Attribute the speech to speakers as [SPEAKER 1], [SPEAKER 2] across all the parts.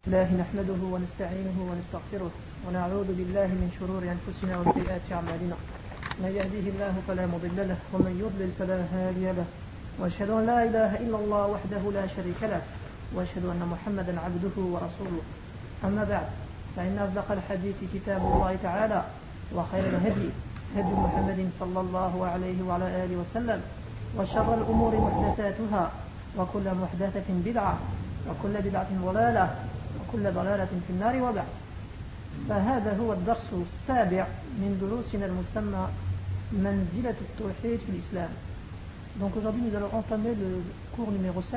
[SPEAKER 1] الله نحمده ونستعينه ونستغفره ونعوذ بالله من شرور أنفسنا وسيئات أعمالنا من يهده الله فلا مضل له ومن يضلل فلا هادي له وأشهد أن لا إله إلا الله وحده لا شريك له وأشهد أن محمدا عبده ورسوله أما بعد فإن أصدق الحديث كتاب الله تعالى وخير الهدي هدي محمد صلى الله عليه وعلى آله وسلم وشر الأمور محدثاتها وكل محدثة بدعة وكل بدعة ضلالة وكل ضلالة في النار وبعد. فهذا هو الدرس السابع من دروسنا المسمى منزلة التوحيد في l'islam. Donc aujourd'hui nous allons entamer le cours numéro 7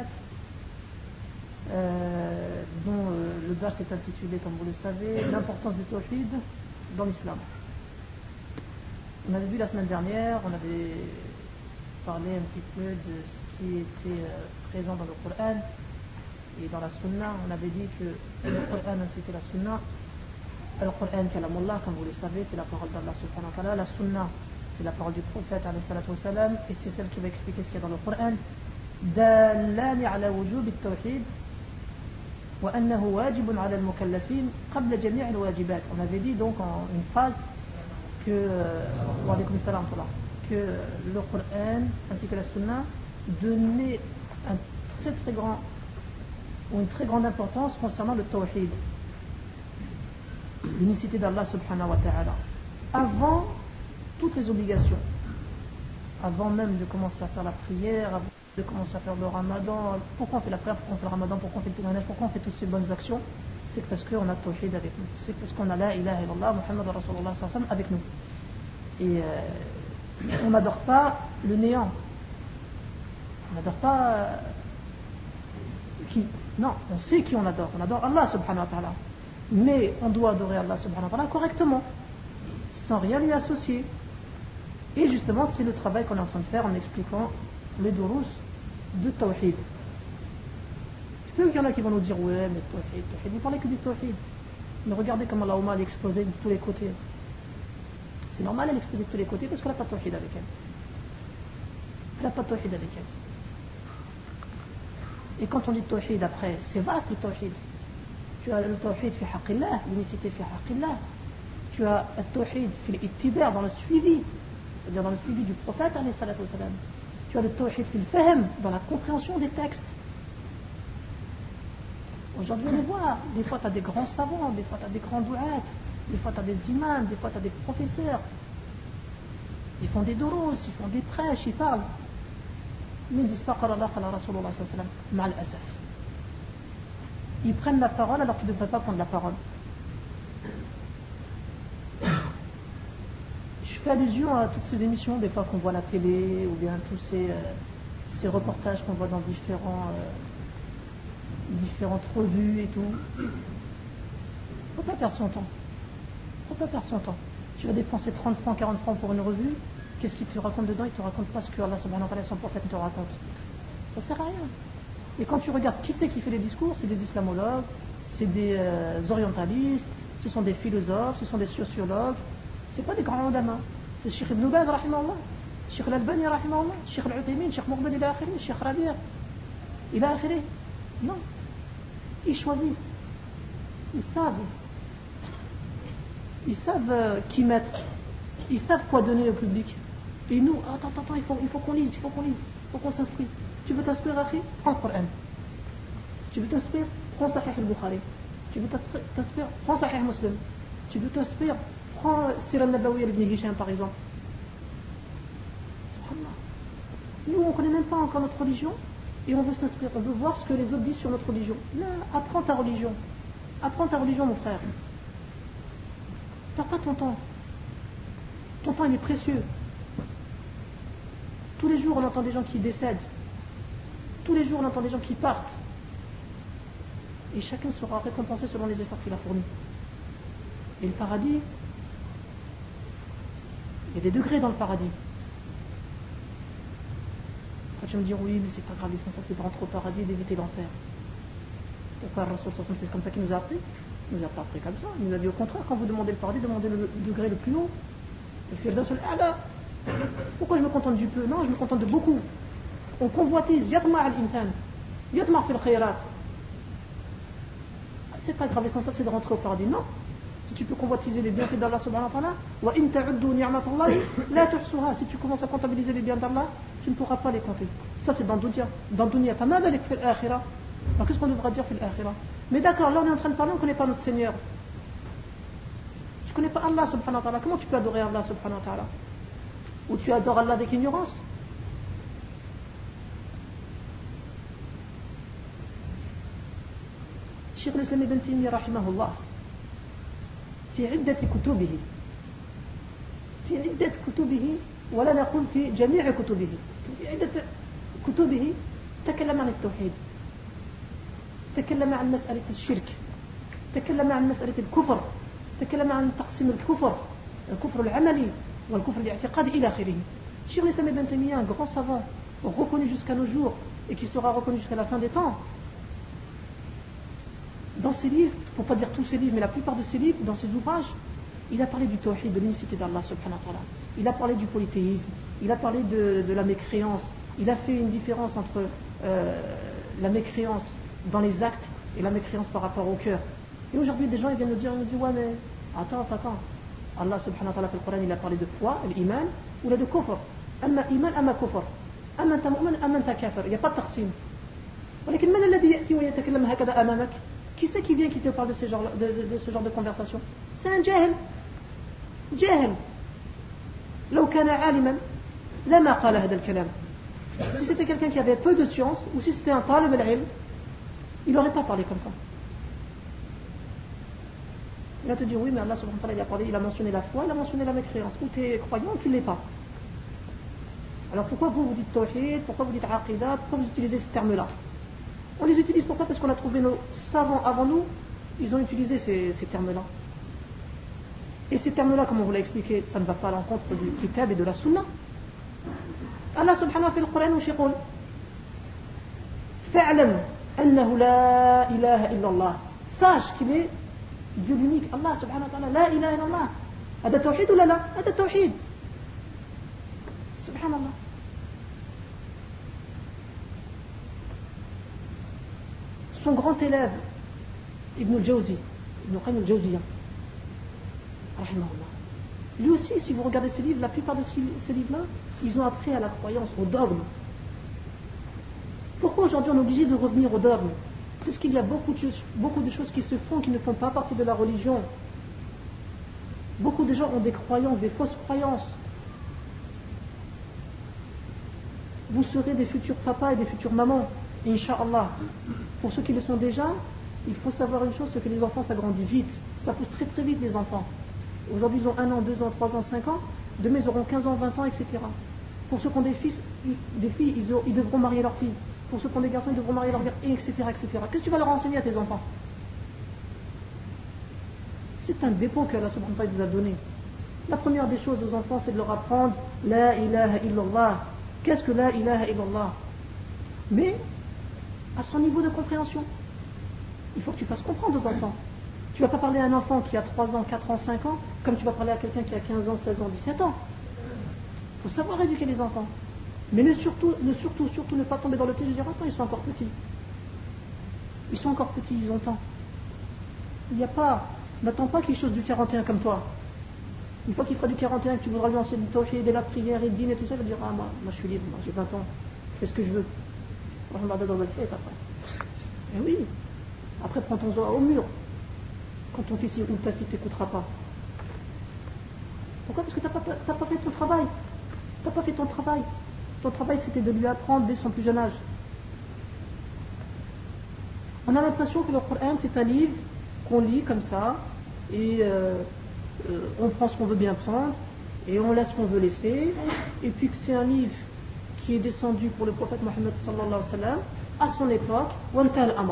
[SPEAKER 1] dont le dars est intitulé, comme vous le savez, l'importance du tawhid dans l'islam. On avait vu la semaine dernière, on avait parlé un petit peu de ce qui était présent dans le Coran et dans la Sunna. On avait dit que le Coran ainsi que la Sunna, le Coran kalamullah, comme vous le savez, c'est la parole d'Allah subhanahu wa ta'ala. La Sunna, c'est la parole du prophète alayhi salatu wa salam, et c'est celle qui va expliquer ce qu'il y a dans le Coran. دالان على وجوب التوحيد وأنه واجب على المكلفين قبل جميع الواجبات. On avait dit donc en une phrase que le Coran ainsi que la Sunna donnaient une très grande importance concernant le tawhid, l'unicité d'Allah subhanahu wa ta'ala, avant toutes les obligations, avant même de commencer à faire la prière, avant de commencer à faire le ramadan. Pourquoi on fait la prière, pourquoi on fait le ramadan, pourquoi on fait le pèlerinage, pourquoi on fait toutes ces bonnes actions? C'est parce qu'on a tawhid avec nous, c'est parce qu'on a la ilaha illallah Muhammad Rasulullah sallallahu alayhi wa sallam avec nous. Et on n'adore pas le néant, on n'adore pas qui? Non, on sait qui on adore Allah subhanahu wa ta'ala, mais on doit adorer Allah subhanahu wa ta'ala correctement, sans rien lui associer. Et justement c'est le travail qu'on est en train de faire en expliquant les durus de tawhid. Je sais qu'il y en a qui vont nous dire ouais mais tawhid, vous parlez que du tawhid, mais regardez comment la Oumma l'exposait de tous les côtés. C'est normal, elle expose de tous les côtés parce qu'elle n'a pas de tawhid avec elle. Elle n'a pas de tawhid avec elle. Et quand on dit tawhid après, c'est vaste le tawhid. Tu as le tawhid fi haqqillah, l'unicité fi haqqillah. Tu as le tawhid fi l'ittiba', dans le suivi, c'est-à-dire dans le suivi du prophète alayhi salatu wa salam. Tu as le tawhid fi l'fahm, dans la compréhension des textes. Aujourd'hui on le voit, des fois tu as des grands savants, des fois tu as des grands dou'at, des fois tu as des imams, des fois tu as des professeurs. Ils font des durus, ils font des prêches, ils parlent. Mais ils ne disent pas qala Allah qala Rasulullah sallallahu alayhi wa sallam, ma'al asaf. Ils prennent la parole alors qu'ils ne devraient pas prendre la parole. Je fais allusion à toutes ces émissions des fois qu'on voit à la télé, ou bien tous ces reportages qu'on voit dans différentes revues et tout. Il ne faut pas perdre son temps. Tu vas dépenser 30 francs, 40 francs pour une revue. Qu'est-ce qu'il te raconte dedans? Il ne te raconte pas ce que Allah subhanahu wa ta'ala, son prophète, te raconte. Ça sert à rien. Et quand tu regardes qui c'est qui fait les discours, c'est des islamologues, c'est des orientalistes, ce sont des philosophes, ce sont des sociologues. C'est pas des grands ulama. C'est Cheikh Ibn Baz rahimahullah, Cheikh Al-Albani rahimahullah, Cheikh Al-Uthaymin, Cheikh Muqbil ila akhiri, Cheikh Rabi' ila akhiri. Non. Ils choisissent. Ils savent qui mettre. Ils savent quoi donner au public. Et nous, attends, il faut qu'on lise, il faut qu'on s'instruise. Tu veux t'instruire, Akhi? Prends le Coran. Tu veux t'instruire? Prends Sahih al-Bukhari. Tu veux t'instruire? Prends Sahih Muslim. Tu veux t'instruire? Prends Sirah al-Nabawiyya ibn Hisham par exemple. Nous, on ne connaît même pas encore notre religion et on veut s'instruire, on veut voir ce que les autres disent sur notre religion. Non, apprends ta religion. Apprends ta religion, mon frère. Perds pas ton temps. Ton temps, il est précieux. Tous les jours, on entend des gens qui décèdent. Tous les jours, on entend des gens qui partent. Et chacun sera récompensé selon les efforts qu'il a fournis. Et le paradis, il y a des degrés dans le paradis. Quand tu vas me dire, oui, mais c'est pas grave, c'est de rentrer au paradis et d'éviter l'enfer. Pourquoi le Rasul, c'est comme ça qu'il nous a appris? Il nous a pas appris comme ça. Il nous a dit au contraire, quand vous demandez le paradis, demandez le degré le plus haut. Le firdaus al-a'la. Pourquoi je me contente du peu? Non, je me contente de beaucoup. On convoitise, yatma' al-insan, yatma' fil khayrat. C'est pas grave, l'essentiel c'est de rentrer au paradis. Non. Si tu peux convoitiser les bienfaits d'Allah subhanahu wa ta'ala, wa in ta'uddu ni'matallahi la tuhsuha. Si tu commences à comptabiliser les biens d'Allah, tu ne pourras pas les compter. Ça c'est dans dunya. Dans dunya. Fama dalik fil akhirah. Alors qu'est-ce qu'on devra dire fil akhirah? Mais d'accord, là on est en train de parler, on ne connaît pas notre Seigneur. Tu ne connais pas Allah subhanahu wa ta'ala. Comment tu peux adorer Allah subhanahu wa ta'ala? Ou tu adores Allah avec ignorance? Cheikh l'Islam ibn Taymiyyah rahimahullah في عدة كتبه ولا نقول في جميع كتبه في عدة كتبه تكلم عن التوحيد تكلم عن مسألة الشرك تكلم عن مسألة الكفر تكلم عن تقسيم الكفر العملي والكفر الاعتقادي إلى آخره. Cheikh l'Islam ibn Taymiyyah, un grand savant reconnu jusqu'à nos jours et qui sera reconnu jusqu'à la fin des temps, dans ses livres, pour ne pas dire tous ses livres, mais la plupart de ses livres, dans ses ouvrages, il a parlé du tawhid, de l'unicité d'Allah subhanahu wa ta'ala. Il a parlé du polythéisme, il a parlé de la mécréance, il a fait une différence entre la mécréance dans les actes et la mécréance par rapport au cœur. Et aujourd'hui, des gens ils viennent nous dire, ouais mais attends, Allah subhanahu wa ta'ala في القرآن il a parlé de foi, l'iman, ou là de kufr. Amma iman, amma kufr. Amma anta mu'min, amma anta kafir. Il n'y a pas de taqsim. ولكن من الذي يأتي ويتكلم هكذا أمامك? Qui c'est qui vient qui te parle de ce genre de conversation? C'est un jahil. جاهل. لو كان عالما لما قال هذا الكلام. Si c'était quelqu'un qui avait peu de science, ou si c'était un talib al-ilm, il n'aurait pas parlé comme ça. Il va te dire oui, mais Allah subhanahu wa ta'ala il a mentionné la foi, il a mentionné la mécréance. Ou tu es croyant ou tu ne l'es pas. Alors pourquoi vous dites tawhid, pourquoi vous dites aqidah, pourquoi vous utilisez ces termes-là? On les utilise pourquoi? Parce qu'on a trouvé nos savants avant nous, ils ont utilisé ces termes-là. Et ces termes-là, comme on vous l'a expliqué, ça ne va pas à l'encontre du kitab et de la sunna. Allah subhanahu wa ta'ala fait le Coran où يقول فاعلم أنه لا إله إلا الله. Sache qu'il est Dieu l'unique, Allah subhanahu wa ta'ala, la ilaha illallah. هذا توحيد ولا لا؟ هذا توحيد. سبحان الله. Son grand élève, Ibn al-Jawzi, Ibn Qayyim al-Jawziyya, rahimahullah. Lui aussi, si vous regardez ses livres, la plupart de ces livres-là, ils ont appris à la croyance, au dogme. Pourquoi aujourd'hui on est obligé de revenir au dogme? Parce qu'il y a beaucoup de choses qui se font, qui ne font pas partie de la religion. Beaucoup de gens ont des croyances, des fausses croyances. Vous serez des futurs papas et des futures mamans, Inch'Allah. Pour ceux qui le sont déjà, il faut savoir une chose, c'est que les enfants s'agrandissent vite. Ça pousse très très vite les enfants. Aujourd'hui ils ont 1 an, 2 ans, 3 ans, 5 ans. Demain ils auront 15 ans, 20 ans, etc. Pour ceux qui ont des filles, ils devront marier leurs filles. Pour ceux qui ont des garçons, ils devront marier leurs garçons, etc., etc. Qu'est-ce que tu vas leur enseigner à tes enfants? C'est un dépôt que Allah subhanahu wa ta'ala nous a donné. La première des choses aux enfants, c'est de leur apprendre La ilaha illallah. Qu'est-ce que La ilaha illallah? Mais à son niveau de compréhension. Il faut que tu fasses comprendre aux enfants. Tu ne vas pas parler à un enfant qui a 3 ans, 4 ans, 5 ans, comme tu vas parler à quelqu'un qui a 15 ans, 16 ans, 17 ans. Il faut savoir éduquer les enfants. Mais surtout ne pas tomber dans le piège de dire attends, ils sont encore petits. Ils sont encore petits, ils ont temps. Il n'y a pas, n'attends pas qu'il chose du 41 comme toi. Une fois qu'il fera du 41 que tu voudras lui enseigner du tawhid et la prière et le dîner et tout ça, il va dire ah moi je suis libre, moi j'ai 20 ans, je fais ce que je veux. On va dans le fait après. Et oui, après prends ton doigt au mur. Quand ton fils ou ta fille ne t'écoutera pas. Pourquoi? Parce que tu n'as pas fait ton travail. Tu n'as pas fait ton travail. Ton travail c'était de lui apprendre dès son plus jeune âge. On a l'impression que le Coran c'est un livre qu'on lit comme ça et on prend ce qu'on veut bien prendre et on laisse ce qu'on veut laisser et puis que c'est un livre qui est descendu pour le prophète Mohammed sallallahu alayhi wa sallam à son époque وانتهى الأمر.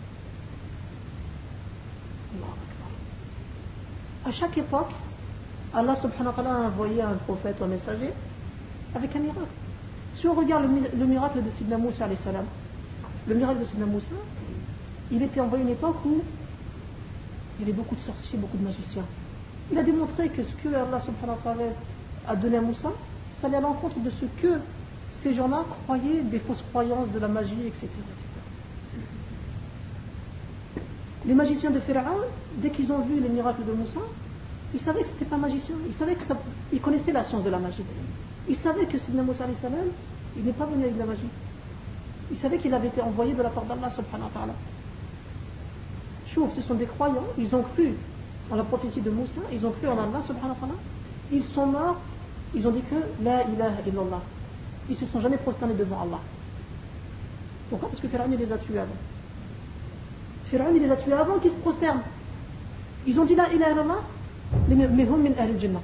[SPEAKER 1] À chaque époque Allah subhanahu wa ta'ala a envoyé un prophète ou un messager avec un miracle. Si on regarde le miracle de Sidna Moussa alayhi salam, le miracle de Sidna Moussa, il était envoyé à une époque où il y avait beaucoup de sorciers, beaucoup de magiciens. Il a démontré que ce que Allah subhanahu wa ta'ala a donné à Moussa, ça allait à l'encontre de ce que ces gens-là croyaient, des fausses croyances, de la magie, etc. etc. Les magiciens de Pharaon, dès qu'ils ont vu les miracles de Moussa, ils savaient que ce n'était pas magicien, ils connaissaient la science de la magie. Ils savaient que Sidna Moussa alayhi salam, il n'est pas venu avec de la magie. Ils savaient qu'il avait été envoyé de la part d'Allah subhanahu wa ta'ala. Chouf, ce sont des croyants, ils ont cru en la prophétie de Moussa, ils ont cru en Allah subhanahu wa ta'ala, ils sont morts, ils ont dit que La ilaha illallah. Ils ne se sont jamais prosternés devant Allah. Pourquoi? Parce que Pharaon les a tués avant. Pharaon les a tués avant qu'ils se prosternent. Ils ont dit La ilaha illallah, mais hum min ahl al-jannah.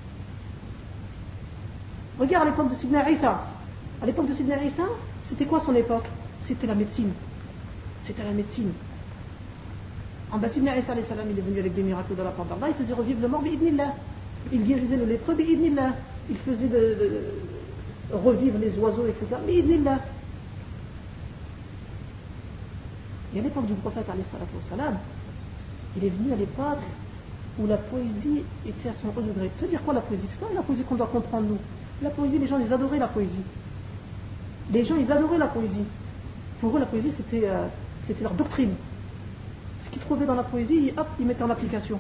[SPEAKER 1] Regarde à l'époque de Sidna Isa. À l'époque de Sidna Isa, c'était quoi son époque? C'était la médecine. C'était la médecine. En bas, Sidna Isa alayhi salam, il est venu avec des miracles de la part d'Allah, il faisait revivre le mort, bi'idnillah. Il guérissait le lépreux, bi'idnillah. Il faisait revivre les oiseaux, etc. Bi'idnillah. Et à l'époque du prophète alayhi salatu wassalam, il est venu à l'époque où la poésie était à son haut degré. C'est-à-dire quoi la poésie? C'est pas la poésie qu'on doit comprendre nous. La poésie, les gens, ils adoraient la poésie. Les gens, ils adoraient la poésie. Pour eux, la poésie, c'était leur doctrine. Ce qu'ils trouvaient dans la poésie, hop, ils mettaient en application.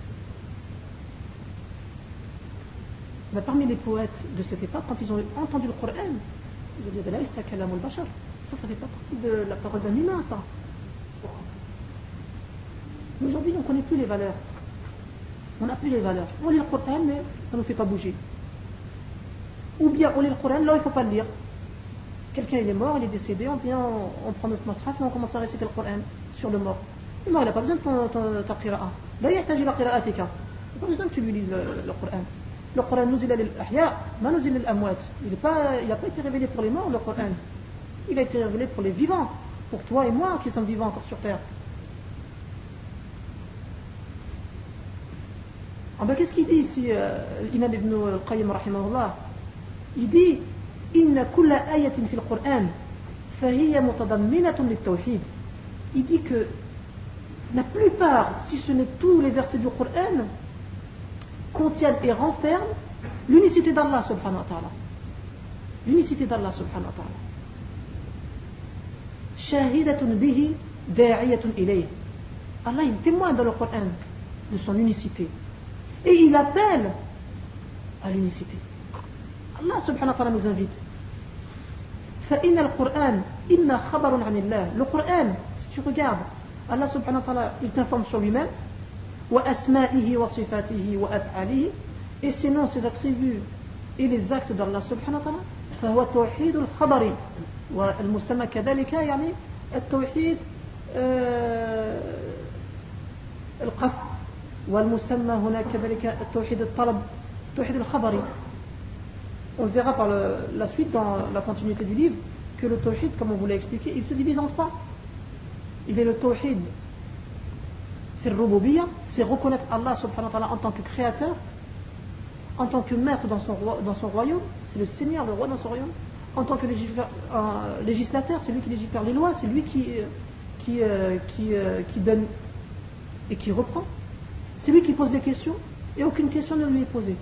[SPEAKER 1] Mais parmi les poètes de cette époque, quand ils ont entendu le Coran, ils ont dit là, c'est kalamul bashar. Ça fait pas partie de la parole d'un humain, ça. Mais aujourd'hui, on ne connaît plus les valeurs. On n'a plus les valeurs. On lit le Coran, mais ça ne nous fait pas bouger. Ou bien on lit le Coran, là il ne faut pas le lire. Quelqu'un il est mort, il est décédé, on vient, on prend notre masraf et on commence à réciter le Coran sur le mort. Le mort il n'a pas besoin de ta qira'a. Là il y a la qira'atika. Il n'a pas besoin que tu lui lises le Coran. Le Coran nous il a l'ahya, ma nous il l'amwat. Il n'a pas été révélé pour les morts le Coran. Il a été révélé pour les vivants, pour toi et moi qui sommes vivants encore sur terre. Ah ben, qu'est-ce qu'il dit ici, l'imam ibn al-Qayyim rahimahullah? Il dit Inna kulla ayatin fil Qur'an fahiya mutadamminatun lit-tawhid. Il dit que la plupart, si ce n'est tous les versets du Qur'an, contiennent et renferment l'unicité d'Allah subhanahu wa ta'ala. L'unicité d'Allah subhanahu wa ta'ala. Shahidatun bihi da'iyatun ilayh. Allah il témoigne dans le Qur'an de son unicité. Et il appelle à l'unicité. Allah subhanahu wa ta'ala nous invite. فإن القرآن إما خبر عن الله. Le Coran, si tu regardes, Allah subhanahu wa ta'ala, il t'informe sur lui-même. وأسمائه وصفاته وأفعاله. Et sinon ses attributs et les actes d'Allah subhanahu wa ta'ala. فهو توحيد الخبر. والمسمى كذلك يعني التوحيد القصد. والمسمى هنا كذلك التوحيد الطلب. التوحيد الخبري. On verra par la suite dans la continuité du livre que le tawhid, comme on vous l'a expliqué, il se divise en trois. Il est le tawhid fil rububiyya, c'est reconnaître Allah subhanahu wa ta'ala en tant que créateur, en tant que maître dans son royaume, c'est le Seigneur, le roi dans son royaume, en tant que législateur, c'est lui qui légifère les lois, c'est lui qui donne et qui reprend, c'est lui qui pose des questions et aucune question ne lui est posée.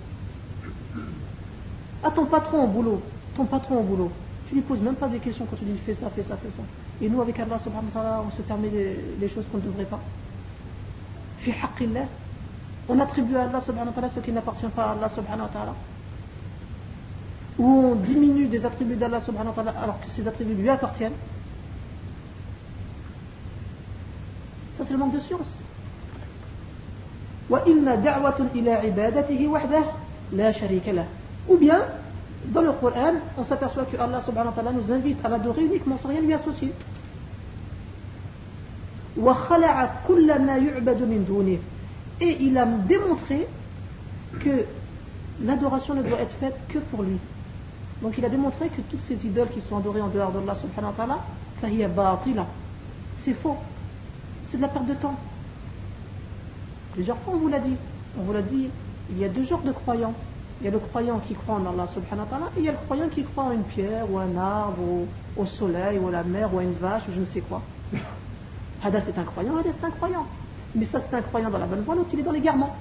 [SPEAKER 1] À ton patron au boulot, tu lui poses même pas des questions quand tu lui fais ça. Et nous avec Allah subhanahu wa ta'ala, on se permet des choses qu'on ne devrait pas. Fi haqqillah, on attribue à Allah subhanahu wa ta'ala ce qui n'appartient pas à Allah subhanahu wa ta'ala. Ou on diminue des attributs d'Allah subhanahu wa ta'ala alors que ces attributs lui appartiennent. Ça c'est le manque de science. Wa inna da'watun ila ibadatihi wahdah la sharika lah. Ou bien, dans le Coran, on s'aperçoit que Allah subhanahu wa ta'ala nous invite à l'adorer uniquement sans rien lui associer. Et il a démontré que l'adoration ne doit être faite que pour lui. Donc il a démontré que toutes ces idoles qui sont adorées en dehors d'Allah subhanahu wa ta'ala, c'est faux. C'est de la perte de temps. Plusieurs fois on vous l'a dit, il y a deux genres de croyants. Il y a le croyant qui croit en Allah subhanahu wa ta'ala et il y a le croyant qui croit en une pierre ou un arbre ou au soleil ou à la mer ou à une vache ou je ne sais quoi. Hada c'est un croyant, Hada c'est un croyant. Mais ça c'est un croyant dans la bonne voie, l'autre il est dans l'égarement.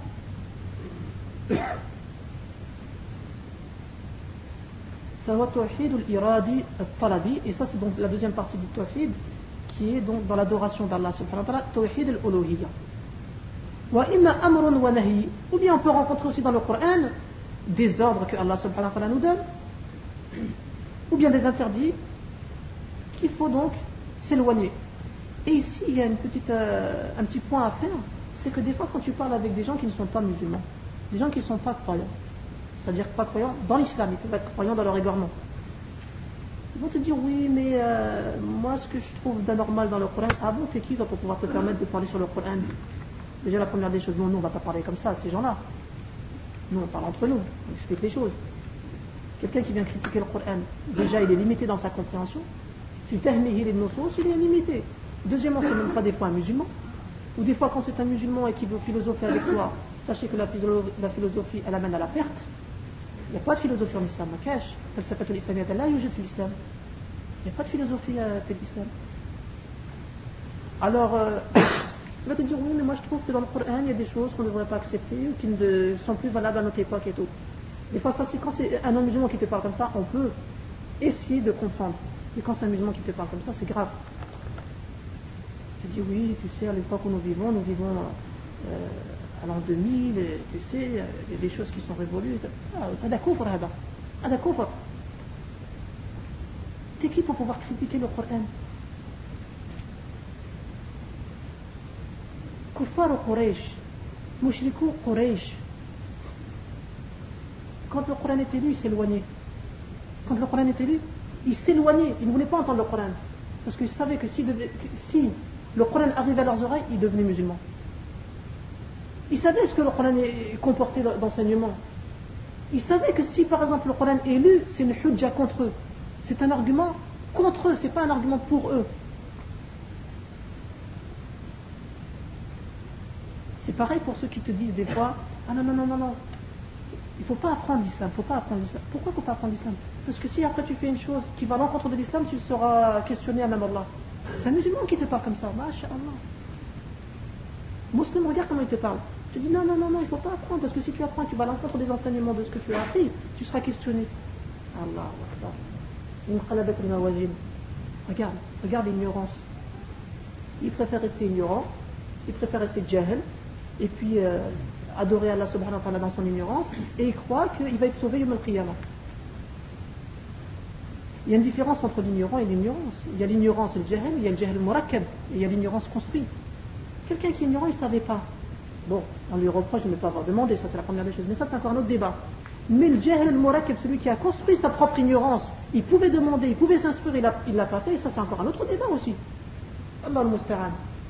[SPEAKER 1] Et ça c'est donc la deuxième partie du tawhid qui est donc dans l'adoration d'Allah subhanahu wa ta'ala, tawhid al-uluhiyya. Wa imma amrun wa nahi, ou bien on peut rencontrer aussi dans le Coran des ordres que Allah subhanahu wa ta'ala nous donne, ou bien des interdits qu'il faut donc s'éloigner. Et ici, il y a un petit point à faire, c'est que des fois quand tu parles avec des gens qui ne sont pas musulmans, des gens qui ne sont pas croyants, c'est-à-dire pas croyants dans l'islam, ils peuvent être croyants dans leur égarement, ils vont te dire oui, mais moi ce que je trouve d'anormal dans le Coran, ah bon, t'es qui toi pour pouvoir te permettre de parler sur le Coran? Déjà la première des choses, nous on va pas parler comme ça à ces gens-là. Nous on parle entre nous, on explique les choses. Quelqu'un qui vient critiquer le Coran, déjà il est limité dans sa compréhension. Il est limité. Deuxièmement, c'est même pas des fois un musulman. Ou des fois quand c'est un musulman et qui veut philosopher avec toi, sachez que la philosophie elle amène à la perte. Il n'y a pas de philosophie en islam, ma cache. Elle s'appelle l'islam, il n'y a pas de philosophie à l'islam. Alors, il va te dire oui, mais moi je trouve que dans le Coran il y a des choses qu'on ne devrait pas accepter ou qui ne sont plus valables à notre époque et tout. Des fois, ça, c'est quand c'est un non-musulman qui te parle comme ça, on peut essayer de comprendre. Mais quand c'est un musulman qui te parle comme ça, c'est grave. Tu dis oui, tu sais, à l'époque où nous vivons à l'an 2000, et, tu sais, il y a des choses qui sont révolues. T'es qui pour pouvoir critiquer le Coran? Kuffar Quraysh, Mushrikou Quraysh. Quand le Coran est élu, il s'éloignait. Quand le Coran est élu, il s'éloignait. Il ne voulait pas entendre le Coran. Parce qu'il savait que si le Coran arrivait à leurs oreilles, ils devenaient musulmans. Ils savaient ce que le Coran comportait d'enseignement. Ils savaient que si par exemple le Coran est lu, c'est une hujja contre eux. C'est un argument contre eux, c'est pas un argument pour eux. C'est pareil pour ceux qui te disent des fois, ah non, il ne faut pas apprendre l'islam, Pourquoi il ne faut pas apprendre l'islam? Parce que si après tu fais une chose qui va à l'encontre de l'islam, tu seras questionné à même Allah. C'est un musulman qui te parle comme ça, masha'Allah. Muslim, regarde comment il te parle. Tu dis non, il ne faut pas apprendre, parce que si tu apprends, tu vas à l'encontre des enseignements de ce que tu as appris, tu seras questionné. Allah Akbar. Regarde l'ignorance. Il préfère rester ignorant, il préfère rester jahil, et puis adorer Allah subhanahu wa ta'ala dans son ignorance, et il croit qu'il va être sauvé yawm al-qiyamah. Il y a une différence entre l'ignorant et l'ignorance. Il y a l'ignorance, le jahil, il y a le jahil murakkab, et il y a l'ignorance construite. Quelqu'un qui est ignorant, il ne savait pas. Bon, on lui reproche de ne pas avoir demandé, ça c'est la première des choses, mais ça c'est encore un autre débat. Mais le jahil murakkab, celui qui a construit sa propre ignorance, il pouvait demander, il pouvait s'instruire, il l'a pas fait, et ça c'est encore un autre débat aussi. Allah al-Musta'an.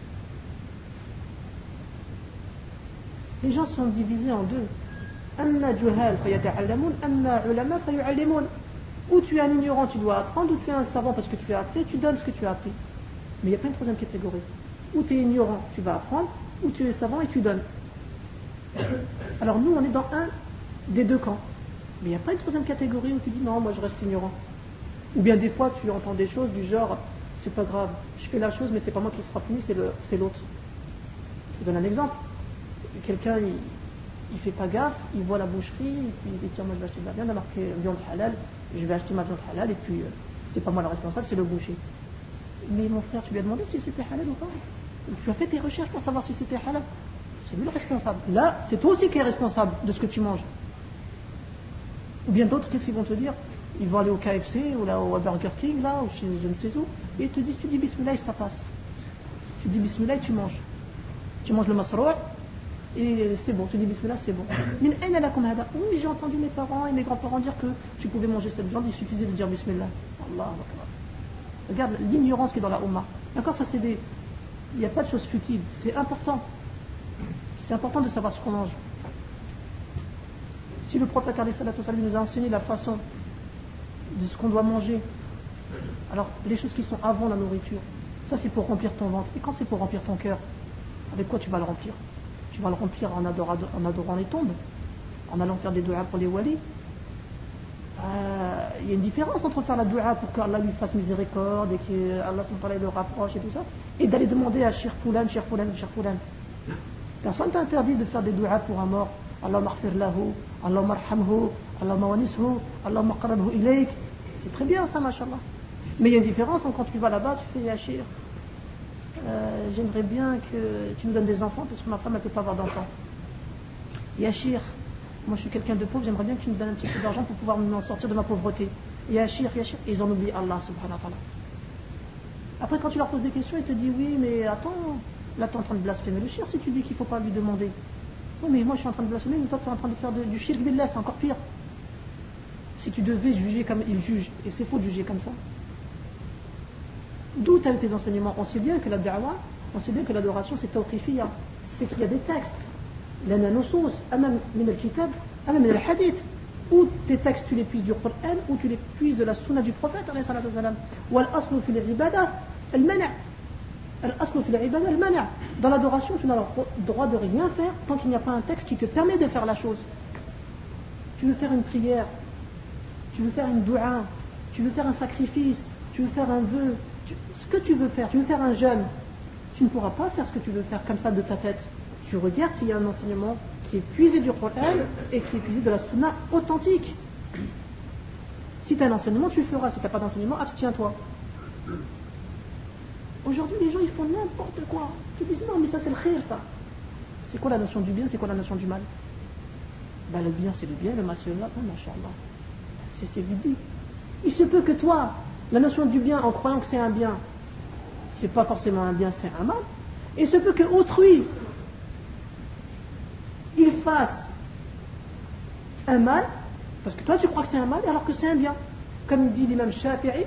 [SPEAKER 1] Les gens sont divisés en deux. Amma juhal fayata'allamun, amma ulama fayu'allimun. Ou tu es un ignorant, tu dois apprendre, ou tu es un savant parce que tu as appris, tu donnes ce que tu as appris. Mais il n'y a pas une troisième catégorie. Ou tu es ignorant, tu vas apprendre, ou tu es savant et tu donnes. Alors nous, on est dans un des deux camps. Mais il n'y a pas une troisième catégorie où tu dis non, moi je reste ignorant. Ou bien des fois tu entends des choses du genre, c'est pas grave, je fais la chose mais c'est pas moi qui sera puni, c'est l'autre. Je te donne un exemple. Quelqu'un, il fait pas gaffe, il voit la boucherie, et puis il dit tiens, moi je vais acheter de la viande, il a marqué viande halal, je vais acheter ma viande halal, et puis c'est pas moi le responsable, c'est le boucher. Mais mon frère, tu lui as demandé si c'était halal ou pas? Tu as fait tes recherches pour savoir si c'était halal? C'est lui le responsable. Là, c'est toi aussi qui es responsable de ce que tu manges. Ou bien d'autres, qu'est-ce qu'ils vont te dire? Ils vont aller au KFC, ou là au Burger King, là, ou chez je ne sais où, et ils te disent, tu dis bismillah et ça passe. Tu dis bismillah et tu manges. Tu manges le masroua, et c'est bon, tu dis bismillah, c'est bon. Oui, j'ai entendu mes parents et mes grands-parents dire que tu pouvais manger cette viande, il suffisait de dire bismillah. Allah Akbar. Regarde l'ignorance qui est dans la Ummah. D'accord, ça c'est des. Il n'y a pas de choses futiles, c'est important. C'est important de savoir ce qu'on mange. Si le prophète nous a enseigné la façon de ce qu'on doit manger, alors les choses qui sont avant la nourriture, ça c'est pour remplir ton ventre. Et quand c'est pour remplir ton cœur, avec quoi tu vas le remplir? Tu vas le remplir en adorant les tombes, en allant faire des du'as pour les walis. Il y a une différence entre faire la du'a pour qu'Allah lui fasse miséricorde et qu'Allah le rapproche et tout ça, et d'aller demander à Cheikh Foulan. Personne t'a interdit de faire des du'as pour un mort. Allahumma aghfir lahu, Allahumma arhamhu, Allahumma wanishu, Allahumma qarrabhu ilayk. C'est très bien ça, mashallah. Mais il y a une différence quand tu vas là-bas, tu fais ya Cheikh, j'aimerais bien que tu me donnes des enfants parce que ma femme ne peut pas avoir d'enfants. Yachir, moi je suis quelqu'un de pauvre, j'aimerais bien que tu me donnes un petit peu d'argent pour pouvoir m'en sortir de ma pauvreté. Yachir, et ils en oublient Allah subhanahu wa ta'ala. Après quand tu leur poses des questions, ils te disent oui mais attends, là tu es en train de blasphémer le shirk si tu dis qu'il ne faut pas lui demander. Non mais moi je suis en train de blasphémer, mais toi tu es en train de faire du shirk billah, c'est encore pire. Si tu devais juger comme ils jugent, et c'est faux de juger comme ça. D'où tu as eu tes enseignements? On sait bien que la da'wa, on sait bien que l'adoration c'est tawqifiyya, c'est qu'il y a des textes. Lana nusus, amam min al-kitab, amam min al-hadith. Ou tes textes tu les puisses du Coran, ou tu les puisses de la sunna du prophète alayhi salatu wa salam. Wal aslu fi al-ibada al-mana'. Al-aslu fi al-ibada al-mana'. Dans l'adoration, tu n'as le droit de rien faire tant qu'il n'y a pas un texte qui te permet de faire la chose. Tu veux faire une prière, tu veux faire une dua, tu veux faire un sacrifice, tu veux faire un vœu, ce que tu veux faire, tu veux faire un jeûne, tu ne pourras pas faire ce que tu veux faire comme ça de ta tête. Tu regardes s'il y a un enseignement qui est puisé du Coran et qui est puisé de la sunna authentique. Si tu as un enseignement, tu le feras. Si tu n'as pas d'enseignement, abstiens-toi. Aujourd'hui, les gens ils font n'importe quoi. Ils disent non, mais ça c'est le khir, ça. C'est quoi la notion du bien, c'est quoi la notion du mal? Le bien c'est le bien, le mal c'est le mal. Masha'Allah. C'est vite dit. Il se peut que toi, la notion du bien, en croyant que c'est un bien, c'est pas forcément un bien, c'est un mal. Et il se peut que autrui, il fasse un mal, parce que toi tu crois que c'est un mal, alors que c'est un bien. Comme dit l'imam Shafi'i,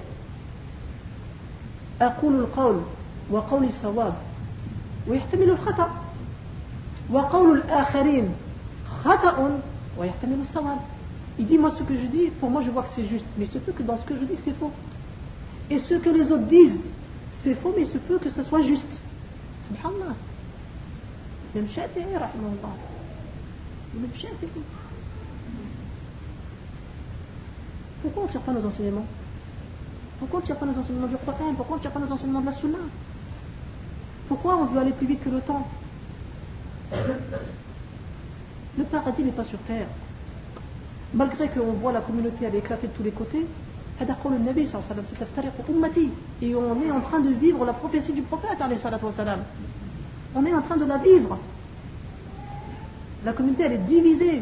[SPEAKER 1] أقول القول وقول الصواب ويحتمل الخطأ وقول الآخرين خطأ ويحتمل الصواب. Il dit, moi ce que je dis, pour moi je vois que c'est juste, mais il se peut que dans ce que je dis c'est faux. Et ce que les autres disent, c'est faux, mais il se peut que ce soit juste. Subhanallah. Même Shafi'i, rahimahullah. Même Shafi'i. Pourquoi on ne tire pas nos enseignements? Pourquoi on ne tire pas nos enseignements du Coran? Pourquoi on ne tire pas nos enseignements de la Sunna? Pourquoi on veut aller plus vite que le temps? Le paradis n'est pas sur terre. Malgré qu'on voit la communauté elle éclater de tous les côtés, et on est en train de vivre la prophétie du prophète. On est en train de la vivre. La communauté elle est divisée.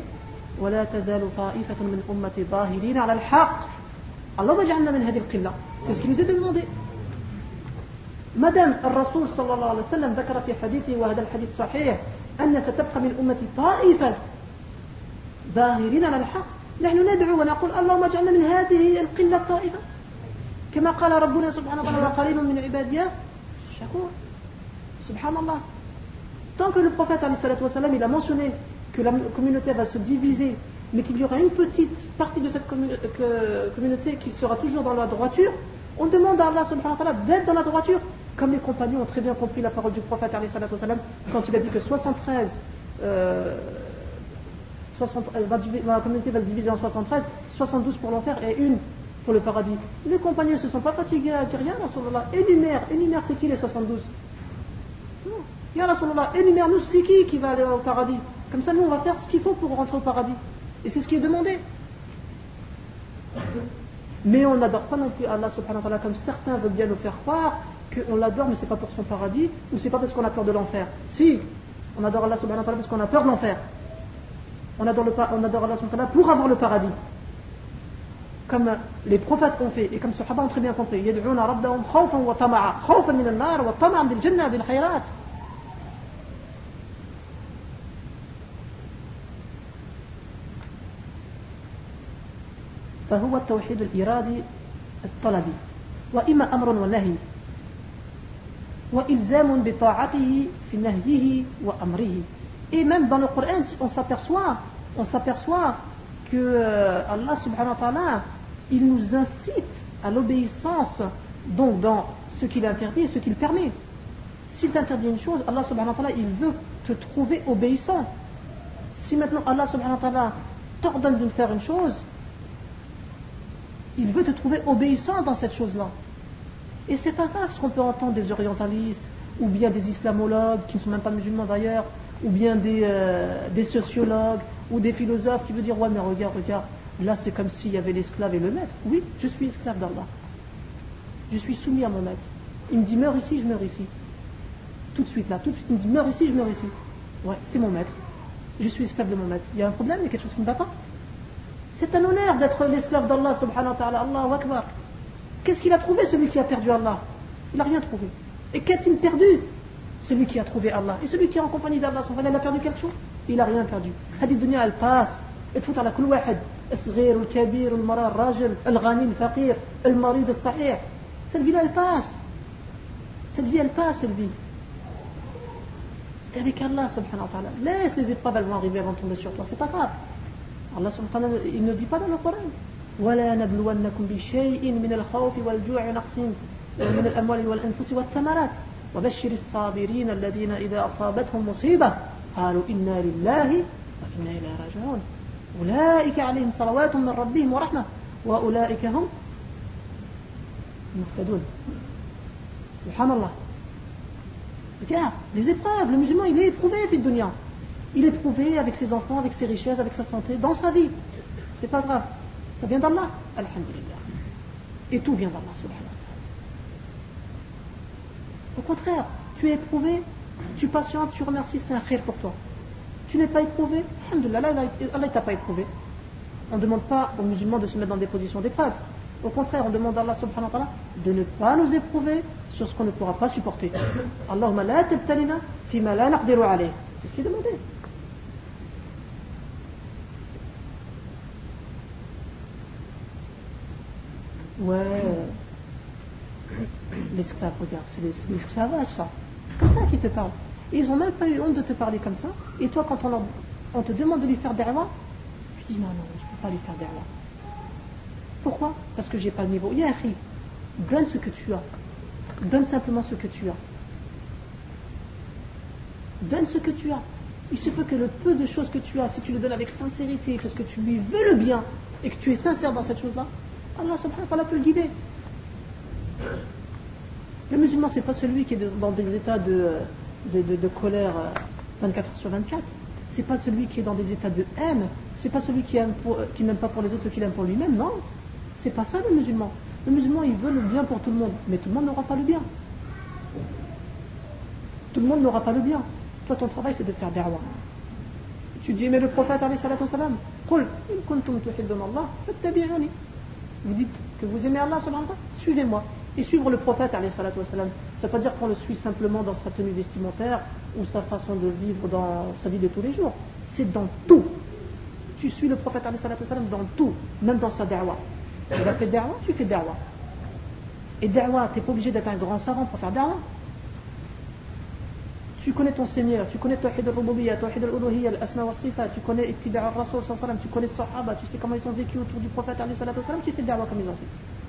[SPEAKER 1] C'est ce qui nous est demandé. Madame الرسول صلى الله عليه وسلم ذكر في حديثه وهذا الحديث صحيح أن ستبقى من أمتي طائفة ظاهرين على الحق. نحن ندعو ونقول اللهم اجعلنا من هذه القلة الطائفة كما قال ربنا سبحانه وتعالى وقليل من عبادي الشكور. سبحان الله. Tant que le prophète alayhi salatu wa salam, il a mentionné que la communauté va se diviser, mais qu'il y aura une petite partie de cette communauté qui sera toujours dans la droiture, on demande à Allah subhanahu wa ta'ala d'être dans la droiture, comme les compagnons ont très bien compris la parole du prophète alayhi salatu wa salam, quand il a dit que 73 la communauté va se diviser en 73, 72 pour l'enfer et une pour le paradis. Les compagnons ne se sont pas fatigués à dire Ya Rasulallah, énumère c'est qui les 72? Non. Ya Rasulallah, énumère-nous c'est qui va aller au paradis. Comme ça nous on va faire ce qu'il faut pour rentrer au paradis. Et c'est ce qui est demandé. Mais on n'adore pas non plus Allah subhanahu wa ta'ala comme certains veulent bien nous faire croire qu'on l'adore mais c'est pas pour son paradis ou c'est pas parce qu'on a peur de l'enfer. Si, on adore Allah subhanahu wa ta'ala parce qu'on a peur de l'enfer. On adore Allah subhanahu wa ta'ala pour avoir le paradis. Comme les prophètes ont fait et comme les sahaba ont très bien compris. Yad'una rabbahum khawfan wa tama'a. Khawfan min al-nar wa tama'an bil jannah bil khayrat. فهو التوحيد الإرادي الطلبي وإما أمر ونهي وإلزام بطاعته في نهيه وأمره. Et même dans le Coran, on s'aperçoit que Allah subhanahu wa ta'ala, il nous incite à l'obéissance donc dans ce qu'il interdit et ce qu'il permet. S'il t'interdit une chose, Allah subhanahu wa ta'ala, il veut te trouver obéissant. Si maintenant Allah subhanahu wa ta'ala t'ordonne de faire une chose, il veut te trouver obéissant dans cette chose-là. Et c'est pas grave ce qu'on peut entendre des orientalistes, ou bien des islamologues qui ne sont même pas musulmans d'ailleurs, ou bien des sociologues, ou des philosophes qui veulent dire ouais mais regarde, là c'est comme s'il y avait l'esclave et le maître. Oui, je suis esclave d'Allah. Je suis soumis à mon maître. Il me dit meurs ici, je meurs ici. Tout de suite là, tout de suite il me dit meurs ici, je meurs ici. Ouais, c'est mon maître. Je suis esclave de mon maître. Il y a un problème, il y a quelque chose qui ne va pas. C'est un honneur d'être l'esclave d'Allah subhanahu wa ta'ala. Allahu Akbar. Qu'est-ce qu'il a trouvé celui qui a perdu Allah? Il n'a rien trouvé. Et qu'a-t-il perdu? Celui qui a trouvé Allah. Et celui qui est en compagnie d'Allah subhanahu wa ta'ala, il a perdu quelque chose? Il n'a rien perdu. Hadi dunya elle passe. تفوت على كل واحد الصغير والكبير والمرأة الراجل الغني الفقير المريض الصحيح. Cette vie là elle passe. Cette vie elle passe, cette vie. T'es avec Allah subhanahu wa ta'ala. Laisse les épreuves, elles vont arriver, elles vont tomber sur toi, c'est pas grave. Allah subhanahu wa ta'ala, il ne dit pas dans le Coran وَلَا نَبْلُوَنَّكُمْ بِشَيْءٍ مِنَ الْخَوْفِ وَالْجُوعِ وَنَقْصٍ من الأموال والأنفس والثمرات وبشر الصابرين الذين إذا أصابتهم مصيبة قالوا إنا لله وإنا إليه راجعون أولئك عليهم صلوات من ربهم ورحمة وأولئك هم مهتدون. Subhanallah. Regarde, les épreuves, le musulman il est éprouvé fi dunya. Il est éprouvé avec ses enfants, avec ses richesses, avec sa santé, dans sa vie. C'est pas grave. Ça vient d'Allah. Alhamdulillah. Et tout vient d'Allah subhanahu wa ta'ala. Au contraire, tu es éprouvé, tu patientes, tu remercies, c'est un khir pour toi. Tu n'es pas éprouvé, alhamdulillah, Allah ne t'a pas éprouvé. On ne demande pas aux musulmans de se mettre dans des positions d'épreuve. Au contraire, on demande à Allah subhanahu wa ta'ala de ne pas nous éprouver sur ce qu'on ne pourra pas supporter. Allahumma la tabtalina fima la naqdiru alayh. C'est ce qui est demandé. Ouais. L'esclave, regarde, c'est l'esclavage ça. C'est comme ça qu'ils te parlent. Et ils n'ont même pas eu honte de te parler comme ça. Et toi, quand on te demande de lui faire da'wa, tu dis non, je ne peux pas lui faire da'wa. Pourquoi? Parce que j'ai pas le niveau. Ya akhi, donne ce que tu as. Donne simplement ce que tu as. Donne ce que tu as. Il se peut que le peu de choses que tu as, si tu le donnes avec sincérité, parce que tu lui veux le bien, et que tu es sincère dans cette chose-là, Allah subhanahu wa ta'ala peut le guider. Le musulman, c'est pas celui qui est dans des états de colère 24 heures sur 24. C'est pas celui qui est dans des états de haine. C'est pas celui qui n'aime pas pour les autres ce qu'il aime pour lui-même. Non, c'est pas ça le musulman. Le musulman, il veut le bien pour tout le monde, mais tout le monde n'aura pas le bien. Tout le monde n'aura pas le bien. Toi, ton travail, c'est de faire da'wa. Tu dis, mais le prophète, alayhi salatu wasalam, قُلْ إِن كُنْتُمْ تُحِبُّونَ اللَّهَ فَاتَّبِعُونِي. Vous dites que vous aimez Allah, subhanahu wa ta'ala, suivez-moi. Et suivre le prophète, alayhi salatu wasalam, ça ne veut pas dire qu'on le suit simplement dans sa tenue vestimentaire ou sa façon de vivre dans sa vie de tous les jours. C'est dans tout. Tu suis le prophète, alayhi salatu wasalam, dans tout, même dans sa da'wa. Il a fait da'wa, tu fais da'wa. Et da'wa, tu n'es pas obligé d'être un grand savant pour faire da'wa. Tu connais ton Seigneur, tu connais Tawhid al-Rububiyya, Tawhid al-Uluhiyya, al-Asma wa Sifat, tu connais Ittiba' al-Rasul, tu connais les Sahaba, tu sais comment ils ont vécu autour du prophète, alayhi salatu wasalam, tu fais da'wa comme ils ont fait.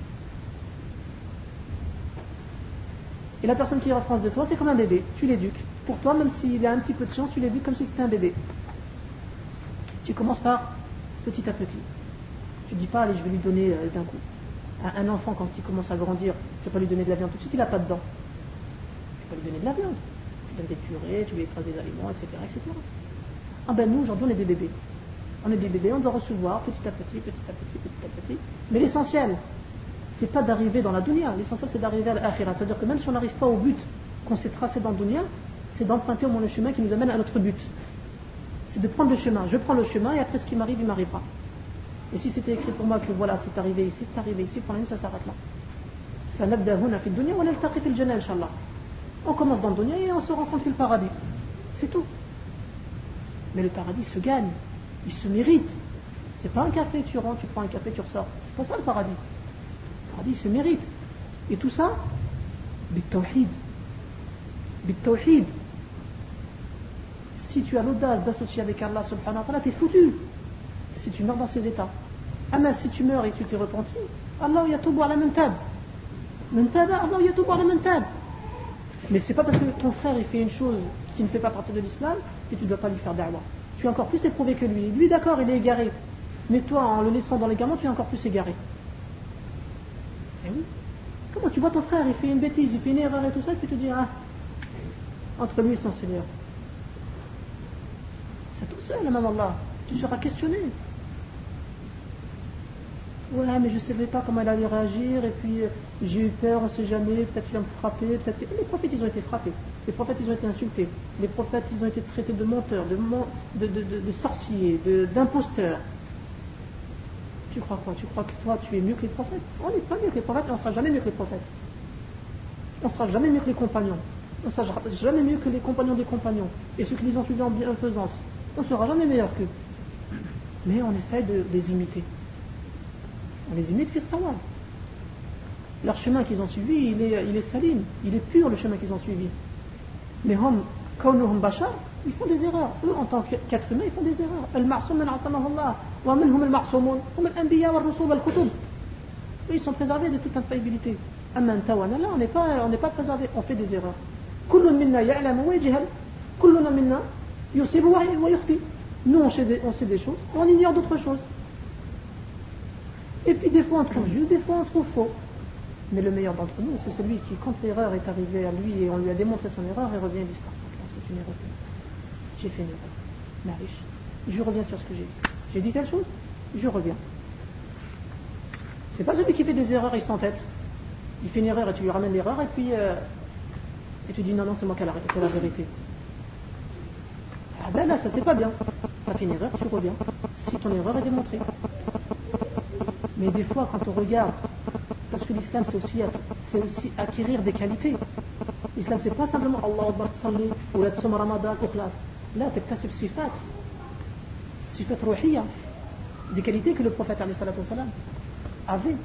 [SPEAKER 1] Et la personne qui est en face de toi, c'est comme un bébé, tu l'éduques. Pour toi, même s'il a un petit peu de chance, tu l'éduques comme si c'était un bébé. Tu commences par petit à petit. Tu ne dis pas, allez, je vais lui donner d'un coup. Un enfant, quand il commence à grandir, tu ne vas pas lui donner de la viande tout de suite, il n'a pas de dents. Tu vas lui donner de la viande. Tu donnes des purées, tu lui écrases des aliments, etc., etc. Ah ben nous, aujourd'hui, on est des bébés. On est des bébés, on doit recevoir petit à petit, petit à petit, petit à petit. Mais l'essentiel, c'est pas d'arriver dans la dunya. L'essentiel, c'est d'arriver à l'akhira. C'est-à-dire que même si on n'arrive pas au but qu'on s'est tracé dans la dunya, c'est d'emprunter au moins le chemin qui nous amène à notre but. C'est de prendre le chemin. Je prends le chemin et après ce qui m'arrive, il m'arrivera. Et si c'était écrit pour moi que voilà, c'est arrivé ici, pour l'instant, ça s'arrête là. On commence dans le dunya et on se rencontre le paradis. C'est tout. Mais le paradis se gagne. Il se mérite. C'est pas un café, tu rentres, tu prends un café, tu ressors. C'est pas ça le paradis. Le paradis se mérite. Et tout ça, bit-tawhid. Bit-tawhid. Si tu as l'audace d'associer avec Allah subhanahu wa ta'ala, t'es foutu. Si tu meurs dans ces états. Ah mais si tu meurs et tu t'es repenti, Allah yatubu ala man tab. Man taba, Allah yatubu ala man tab. Mais c'est pas parce que ton frère il fait une chose qui ne fait pas partie de l'islam que tu ne dois pas lui faire da'wa. Tu es encore plus éprouvé que lui. Lui d'accord, il est égaré. Mais toi, en le laissant dans l'égarement, tu es encore plus égaré. Eh oui. Comment tu vois ton frère, il fait une bêtise, il fait une erreur et tout ça, et puis tu te dis, ah, entre lui et son Seigneur. C'est tout seul, même Allah. Tu seras questionné. Ouais, mais je ne savais pas comment elle allait réagir, et puis j'ai eu peur, on ne sait jamais, peut-être qu'il va me frapper, peut-être que les prophètes, ils ont été frappés. Les prophètes, ils ont été insultés. Les prophètes, ils ont été traités de menteurs, de sorciers, d'imposteurs. Tu crois quoi? Tu crois que toi, tu es mieux que les prophètes? On n'est pas mieux que les prophètes, et on ne sera jamais mieux que les prophètes. On ne sera jamais mieux que les compagnons. On ne sera jamais mieux que les compagnons des compagnons. Et ceux qui les ont suivis en bienfaisance. On ne sera jamais meilleur qu'eux. Mais on essaie de les imiter. On les imite, fils sawab. Leur chemin qu'ils ont suivi, il est salim, il est pur le chemin qu'ils ont suivi. Mais hum, kaunuhum bashar, ils font des erreurs. Eux, en tant qu'êtres humains, ils font des erreurs. Al-ma'soum man asamahu Allah, wa minhum al-ma'soumoun, hum al-anbiya wa ar-rusul wal-kutub. Ils sont préservés de toute infaillibilité. Amma anta wa ana, là, on n'est pas préservés, on fait des erreurs. Kullun minna ya'lamu wa yajhal, kulluna minna yusibu wa yukhti. Nous, on sait des choses, et on ignore d'autres choses. Et puis, des fois, on trouve juste, des fois, on trouve faux. Mais le meilleur d'entre nous, c'est celui qui, quand l'erreur est arrivée à lui et on lui a démontré son erreur, il revient et dit c'est une erreur. J'ai fait une erreur. Mariche. Je reviens sur ce que j'ai dit. J'ai dit telle chose, je reviens. C'est pas celui qui fait des erreurs et s'entête. Il fait une erreur et tu lui ramènes l'erreur et puis et tu dis non, c'est moi qui ai la vérité. Ah ben là, ça c'est pas bien. Tu as fait une erreur, tu reviens. Si ton erreur est démontrée. Mais des fois, quand on regarde, parce que l'islam c'est aussi acquérir des qualités. L'islam c'est pas simplement Allah Akbar salli ou la tsum Ramadan ou khlas. Là, t'ektasib sifat ruhiyya, des qualités que le prophète alayhi salatu wassalam avait.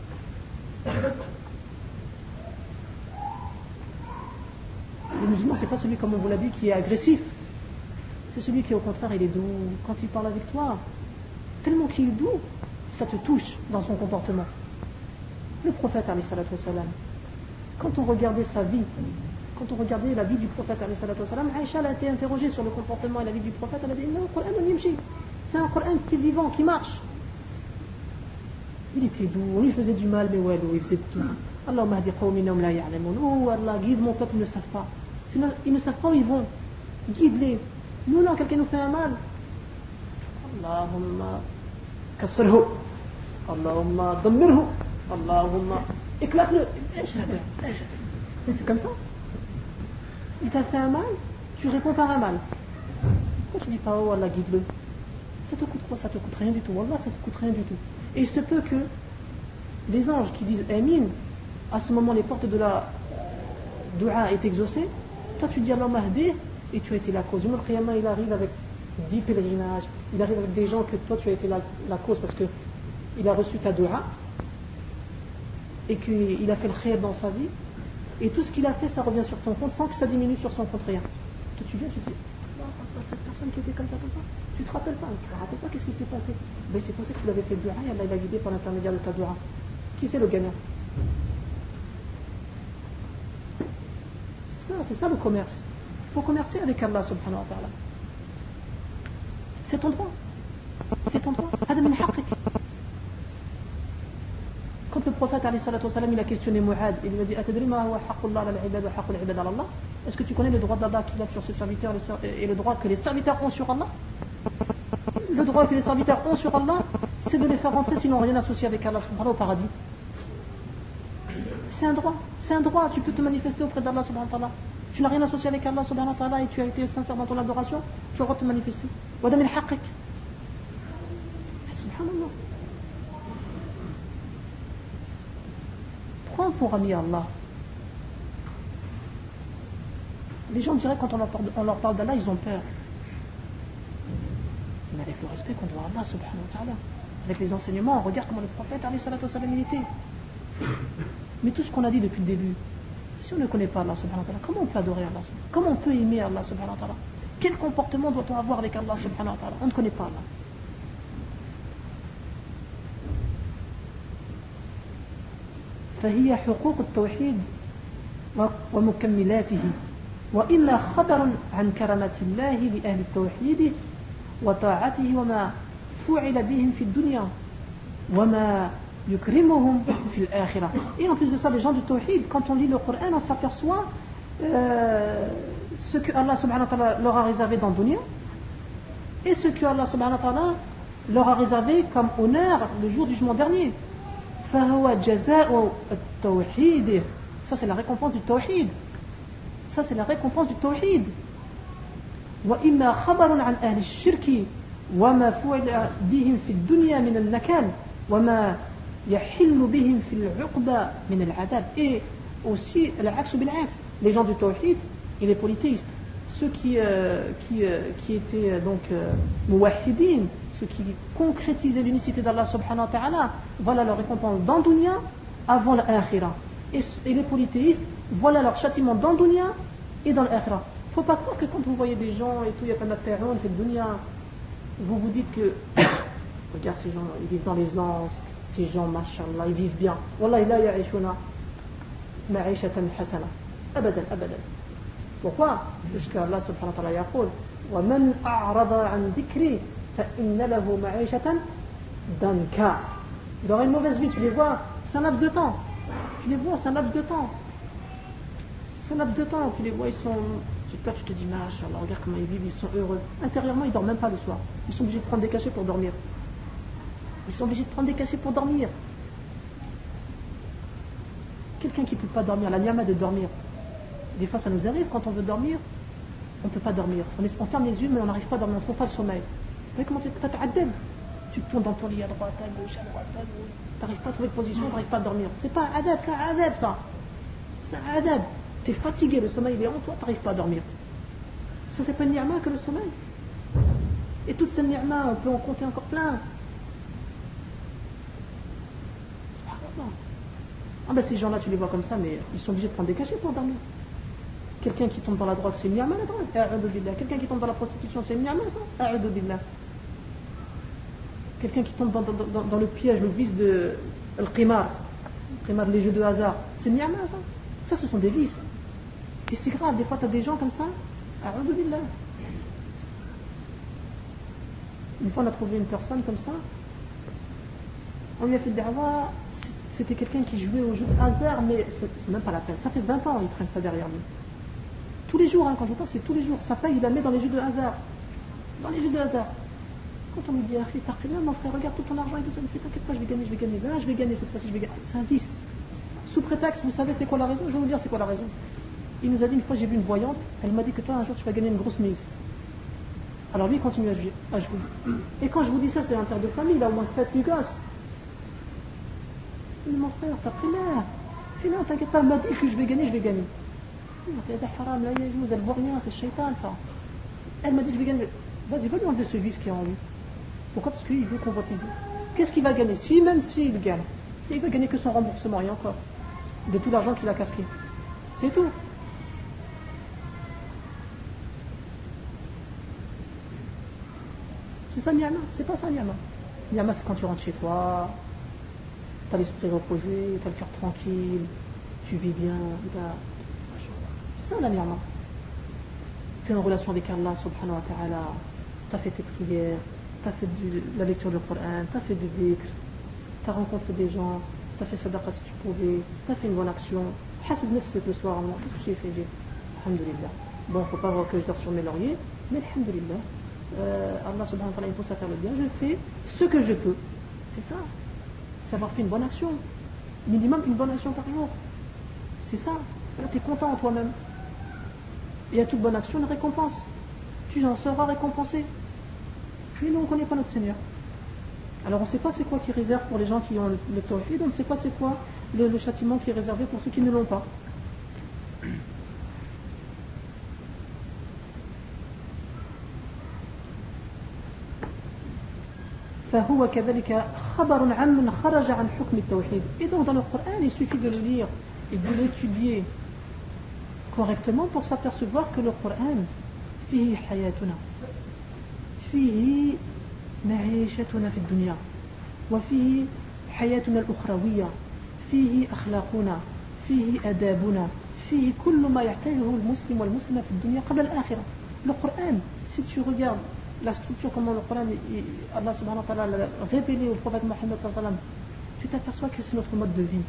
[SPEAKER 1] Le musulman c'est pas celui, comme on vous l'a dit, qui est agressif. C'est celui qui au contraire il est doux. Quand il parle avec toi, tellement qu'il est doux, ça te touche dans son comportement. Le prophète alayhi salatu wassalam, quand on regardait sa vie, quand on regardait la vie du prophète alayhi salatu wassalam, Aïcha a été interrogée sur le comportement et la vie du prophète. Elle a dit non, c'est un Coran qui est vivant, qui marche. Il était doux, on lui faisait du mal, mais ouais, il faisait tout. Allahumma hadi qawminahum la ya'lamun. Oh Allah, guide mon peuple, ils ne savent pas. Ils ne savent pas où ils vont. Guide-les. Nous là, quelqu'un nous fait un mal. Allahumma kassirhu. Allahumma dammirhu. Allahumma éclate-le. C'est comme ça. Il t'a fait un mal, tu réponds par un mal. Pourquoi tu dis pas oh Allah guide-le? Ça te coûte quoi? Ça te coûte rien du tout. Wallah, ça te coûte rien du tout. Et il se peut que les anges qui disent Amin, à ce moment les portes de la dua est exaucée. Toi tu dis Allahumma hdi et tu as été la cause. Il arrive avec 10 pèlerinages, il arrive avec des gens que toi tu as été la cause parce que il a reçu ta dua et qu'il a fait le khayr dans sa vie, et tout ce qu'il a fait ça revient sur ton compte sans que ça diminue sur son compte rien. Toi tu viens, tu te dis cette personne qui était comme ça, tu te rappelles pas, qu'est-ce qui s'est passé? Ben c'est passé que tu l'avais fait dua et Allah l'a guidé par l'intermédiaire de ta dua. Qui c'est le gagnant? C'est ça le commerce. Il faut commercer avec Allah subhanahu wa ta'ala. C'est ton droit. Hada min haqqik. Quand le prophète alayhi salatu wassalam, il a questionné Mu'ad, il lui a dit Atadri ma huwa haqqullah ala al-ibad wa haqqul ibad ala Allah? Est-ce que tu connais le droit d'Allah qu'il a sur ses serviteurs et le droit que les serviteurs ont sur Allah? Le droit que les serviteurs ont sur Allah, c'est de les faire rentrer s'ils n'ont rien associé avec Allah subhanahu au paradis. C'est un droit, tu peux te manifester auprès d'Allah subhanahu wa ta'ala. Tu n'as rien associé avec Allah subhanahu wa ta'ala et tu as été sincère dans ton adoration, tu as le droit de te manifester. Wada min haqqik. Subhanallah. Prends pour ami Allah. Les gens diraient quand on leur parle d'Allah, ils ont peur. Mais avec le respect qu'on doit à Allah subhanahu wa ta'ala, avec les enseignements, on regarde comment le prophète alayhi salatu wassalam il était. Mais tout ce qu'on a dit depuis le début, si on ne connaît pas Allah subhanahu wa ta'ala, comment on peut adorer Allah? Comment on peut aimer Allah subhanahu wa ta'ala? Quel comportement doit-on avoir avec Allah subhanahu wa ta'ala? On ne connaît pas Allah. فهي حقوق التوحيد ومكملاته وإلا خبر عن كرامة الله لأهل التوحيد وطاعته وما فعل بهم في الدنيا وما يكرمهم في الآخرة. Et en plus de ça, les gens du tawhid, quand on lit le Coran, on s'aperçoit ce que Allah subhanahu wa ta'ala leur a réservé dans le dunya et ce que Allah subhanahu wa ta'ala leur a réservé comme honneur le jour du jugement dernier. فهو جزاء التوحيد. Ça c'est la récompense du tawhid. Ça, c'est la récompense du tawhid. وإما خبر عن أهل الشرك وما فعل بهم في الدنيا من النكال وما يحل بهم في العقبة من العذاب. Et aussi, العكس بالعكس, les gens du tawhid et les polythéistes, ceux qui étaient donc muwahhidin, ceux qui concrétisaient l'unicité d'Allah subhanahu wa ta'ala, voilà leur récompense dans dunya avant l'akhirah. Et les polythéistes, voilà leur châtiment dans dunya et dans l'akhirah. Il ne faut pas croire que quand vous voyez des gens et tout, il y a pas d'affaires, fait de dunya, vous vous dites que regarde ces gens, ils vivent dans les anses, ces gens, mashallah, ils vivent bien. Wallah, la ya'ishuna ma'ishatan hasana. Abadan, abadan. Pourquoi? Parce que Allah subhanahu wa ta'ala yaqul وَمَنْ أَعْرَضَ عَنْ ذِكْرِي فَإِنَّ لَهُ مَعِيشَةً دَنْكَا. Il aura une mauvaise vie, tu les vois, c'est un laps de temps. Tu les vois, c'est un laps de temps. C'est un laps de temps, tu les vois, ils sont... J'espère que tu te dis, machallah, regarde comment ils vivent, ils sont heureux. Intérieurement, ils ne dorment même pas le soir. Ils sont obligés de prendre des cachets pour dormir. Ils sont obligés de prendre des cachets pour dormir. Quelqu'un qui ne peut pas dormir, la ni'ma de dormir. Des fois, ça nous arrive, quand on veut dormir, on ne peut pas dormir. On ferme les yeux, mais on n'arrive pas à dormir, on ne trouve pas le sommeil. Vous voyez comment tu tournes dans ton lit à droite, à gauche, à droite, à gauche. Tu n'arrives pas à trouver de position, tu n'arrives pas à dormir. C'est pas un adab, c'est un adab ça. C'est un adab. Tu es fatigué, le sommeil il est en toi, tu n'arrives pas à dormir. Ça c'est pas une ni'ma que le sommeil. Et toutes ces ni'ma, on peut en compter encore plein. Ah ben ces gens-là, tu les vois comme ça, mais ils sont obligés de prendre des cachets pour dormir. Quelqu'un qui tombe dans la drogue, c'est une ni'ma la drogue. Quelqu'un qui tombe dans la prostitution, c'est une ni'ma ça. A'udhu billah. Quelqu'un qui tombe dans le piège, le vice de al-qimar, les jeux de hasard, c'est une ni'ma ça. Ça, ce sont des vices. Et c'est grave, des fois tu as des gens comme ça. A'udhu billah. Une fois on a trouvé une personne comme ça, on lui a fait des da'wa, c'était quelqu'un qui jouait au jeu de hasard, mais c'est même pas la peine. Ça fait 20 ans qu'il traîne ça derrière lui. Tous les jours, quand je vous parle, c'est tous les jours. Sa paye, il la met dans les jeux de hasard. Dans les jeux de hasard. Quand on lui dit, mon frère, regarde tout ton argent et tout ça, il me fait, t'inquiète pas, je vais gagner. Là, je vais gagner cette fois-ci, je vais gagner. C'est un vice. Sous prétexte, vous savez c'est quoi la raison? Je vais vous dire c'est quoi la raison. Il nous a dit une fois, j'ai vu une voyante, elle m'a dit que toi un jour tu vas gagner une grosse mise. Alors lui il continue à jouer. Et quand je vous dis ça, c'est un père de famille, il a au moins 7 gosses. Il dit, mon frère, t'as pris l'air. Je dis non, t'inquiète pas, elle m'a dit que je vais gagner. Elle voit rien, c'est shaitan ça. Elle m'a dit que je vais gagner. Vas-y, va lui enlever ce vice qui est en lui. Pourquoi? Parce qu'il veut convoitiser. Qu'est-ce qu'il va gagner? Même s'il gagne, il va gagner que son remboursement, et encore. De tout l'argent qu'il a casqué. C'est tout. C'est ça ni'ma, c'est pas ça ni'ma. Ni'ma c'est quand tu rentres chez toi, tu as l'esprit reposé, tu as le cœur tranquille, tu vis bien, c'est ça la ni'ma. Tu es en relation avec Allah subhanahu wa ta'ala, tu as fait tes prières, tu as fait la lecture du Coran, tu as fait du dhikr, tu as rencontré des gens, tu as fait sadaqa si tu pouvais, tu as fait une bonne action. Hasib nafsik le soir, qu'est-ce que j'ai fait? Alhamdulillah. Bon, il ne faut pas voir que je dors sur mes lauriers, mais alhamdulillah. Allah subhanahu wa ta'ala il pousse à faire le bien, je fais ce que je peux. C'est ça. C'est avoir fait une bonne action. Minimum une bonne action par jour. C'est ça. Là, tu es content en toi-même. Et à toute bonne action, une récompense. Tu en seras récompensé. Mais nous, on ne connaît pas notre Seigneur. Alors, on ne sait pas c'est quoi qui est réservé pour les gens qui ont le tawhid, on ne sait pas c'est quoi le châtiment qui est réservé pour ceux qui ne l'ont pas. فهو كذلك خبر عن من خرج عن حكم التوحيد. Et donc dans le Coran, il suffit de le lire et de l'étudier correctement pour s'apercevoir que le Coran فيه حياتنا فيه معيشتنا في الدنيا وفيه حياتنا الأخروية فيه أخلاقنا فيه أدابنا فيه كل ما يحتاجه المسلم والمسلمة في الدنيا قبل الآخرة. Le Coran, si tu regardes la structure, comment le Coran, Allah subhanahu wa ta'ala l'a révélé au prophète Mohammed sallallahu alayhi wa sallam, tu t'aperçois que c'est notre mode de vie.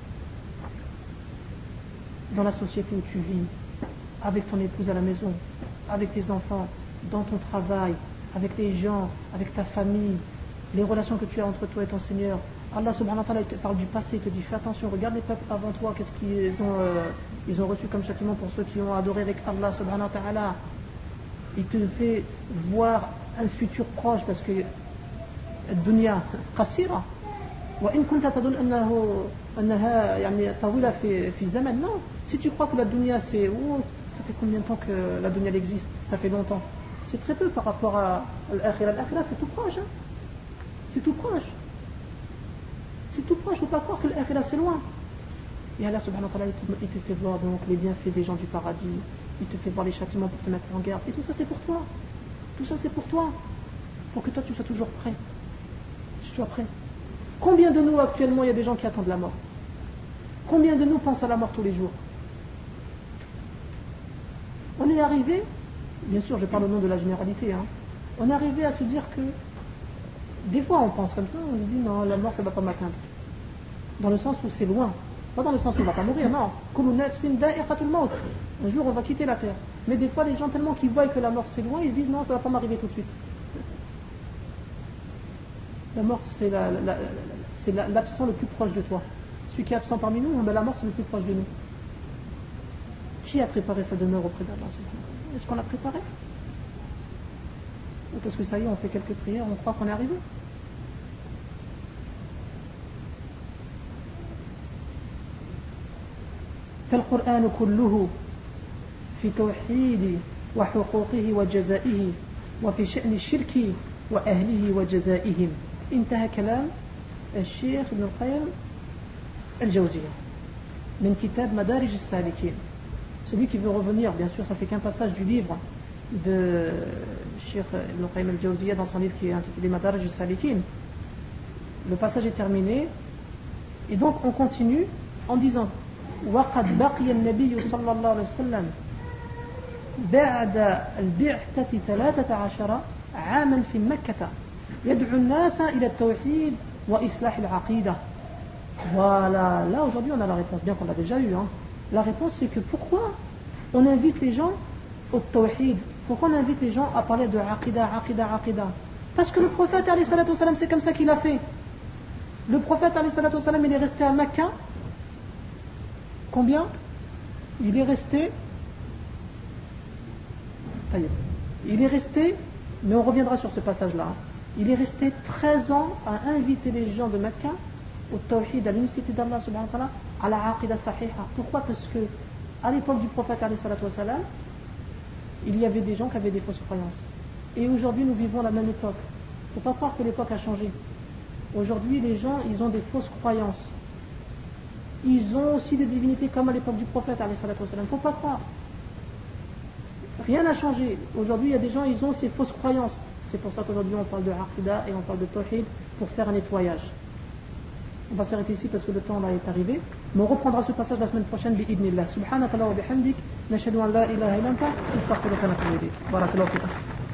[SPEAKER 1] Dans la société où tu vis, avec ton épouse à la maison, avec tes enfants, dans ton travail, avec les gens, avec ta famille, les relations que tu as entre toi et ton Seigneur, Allah subhanahu wa ta'ala il te parle du passé, il te dit fais attention, regarde les peuples avant toi, qu'est-ce qu'ils ont, ils ont reçu comme châtiment pour ceux qui ont adoré avec Allah subhanahu wa ta'ala. Il te fait voir un futur proche parce que الدنيا قصيرة وإن كنت تظن أنها يعني طويلة في الزمن. Non, si tu crois que la dunya c'est ça fait combien de temps que la dunya existe, ça fait longtemps, c'est très peu par rapport à l'akhirah. L'akhirah c'est tout proche, hein. C'est tout proche, c'est tout proche, faut pas croire que l'akhirah c'est loin. Et Allah subhanahu wa ta'ala il te fait voir donc les bienfaits des gens du paradis, il te fait voir les châtiments pour te mettre en garde, et tout ça c'est pour toi, tout ça c'est pour toi, pour que toi tu sois toujours prêt. Tu sois prêt. Combien de nous actuellement il y a des gens qui attendent la mort? Combien de nous pensent à la mort tous les jours? On est arrivé, bien sûr je parle au nom de la généralité, hein, on est arrivé à se dire que des fois on pense comme ça, on se dit non, la mort ça ne va pas m'atteindre, dans le sens où c'est loin, pas dans le sens où on ne va pas mourir, non, un jour on va quitter la terre. Mais des fois les gens tellement qu'ils voient que la mort c'est loin, ils se disent non, ça ne va pas m'arriver tout de suite. La mort, c'est l'absent le plus proche de toi. Celui qui est absent parmi nous, la mort, c'est le plus proche de nous. Qui a préparé sa demeure auprès d'Allah? Est-ce qu'on l'a préparé? Ou parce que ça y est, on fait quelques prières, on croit qu'on est arrivé? فالقرآن كله في توحيد وحقوقه وجزائه وفي شأن الشرك وأهله وجزائهم. انتهى كلام الشيخ ابن القيم الجوزية من كتاب مدارج السالكين. Celui qui veut revenir, bien sûr ça c'est qu'un passage du livre de Cheikh Ibn Qayyim al-Jawziyya dans son livre qui est intitulé Madarij al-Salikin. Le passage est terminé et donc on continue en disant وقد بقي النبي صلى الله عليه وسلم بعد البعثة 13 عاما في مكة يدعو الناس إلى التوحيد وإصلاح العقيدة. Voilà, là aujourd'hui on a la réponse, bien qu'on l'a déjà eu, hein. La réponse c'est que pourquoi on invite les gens au tawhid, pourquoi on invite les gens à parler de aqida, parce que le prophète alayhi salatu wassalam, c'est comme ça qu'il a fait. Le prophète alayhi salatu wassalam, il est resté à Mecca combien? Il est resté, mais on reviendra sur ce passage là, il est resté 13 ans à inviter les gens de Mecca au tawhid, à l'unicité d'Allah subhanahu wa ta'ala, à la aqida sahiha. Pourquoi? Parce que à l'époque du prophète alayhi salatu wassalam, il y avait des gens qui avaient des fausses croyances. Et aujourd'hui nous vivons la même époque. Il ne faut pas croire que l'époque a changé. Aujourd'hui les gens ils ont des fausses croyances. Ils ont aussi des divinités comme à l'époque du prophète alayhi salatu wassalam. Il ne faut pas croire. Rien n'a changé. Aujourd'hui il y a des gens ils ont ces fausses croyances. C'est pour ça qu'aujourd'hui on parle de aqida et on parle de tawhid pour faire un nettoyage. On va s'arrêter ici parce que le temps là est arrivé. Mais on reprendra ce passage la semaine prochaine bi'idnillah. Subhanaka wa bihamdik. Nashhadu an la ilaha illa anta. Nastaghfiruka wa natubu ilayk. Barakallahu fikum.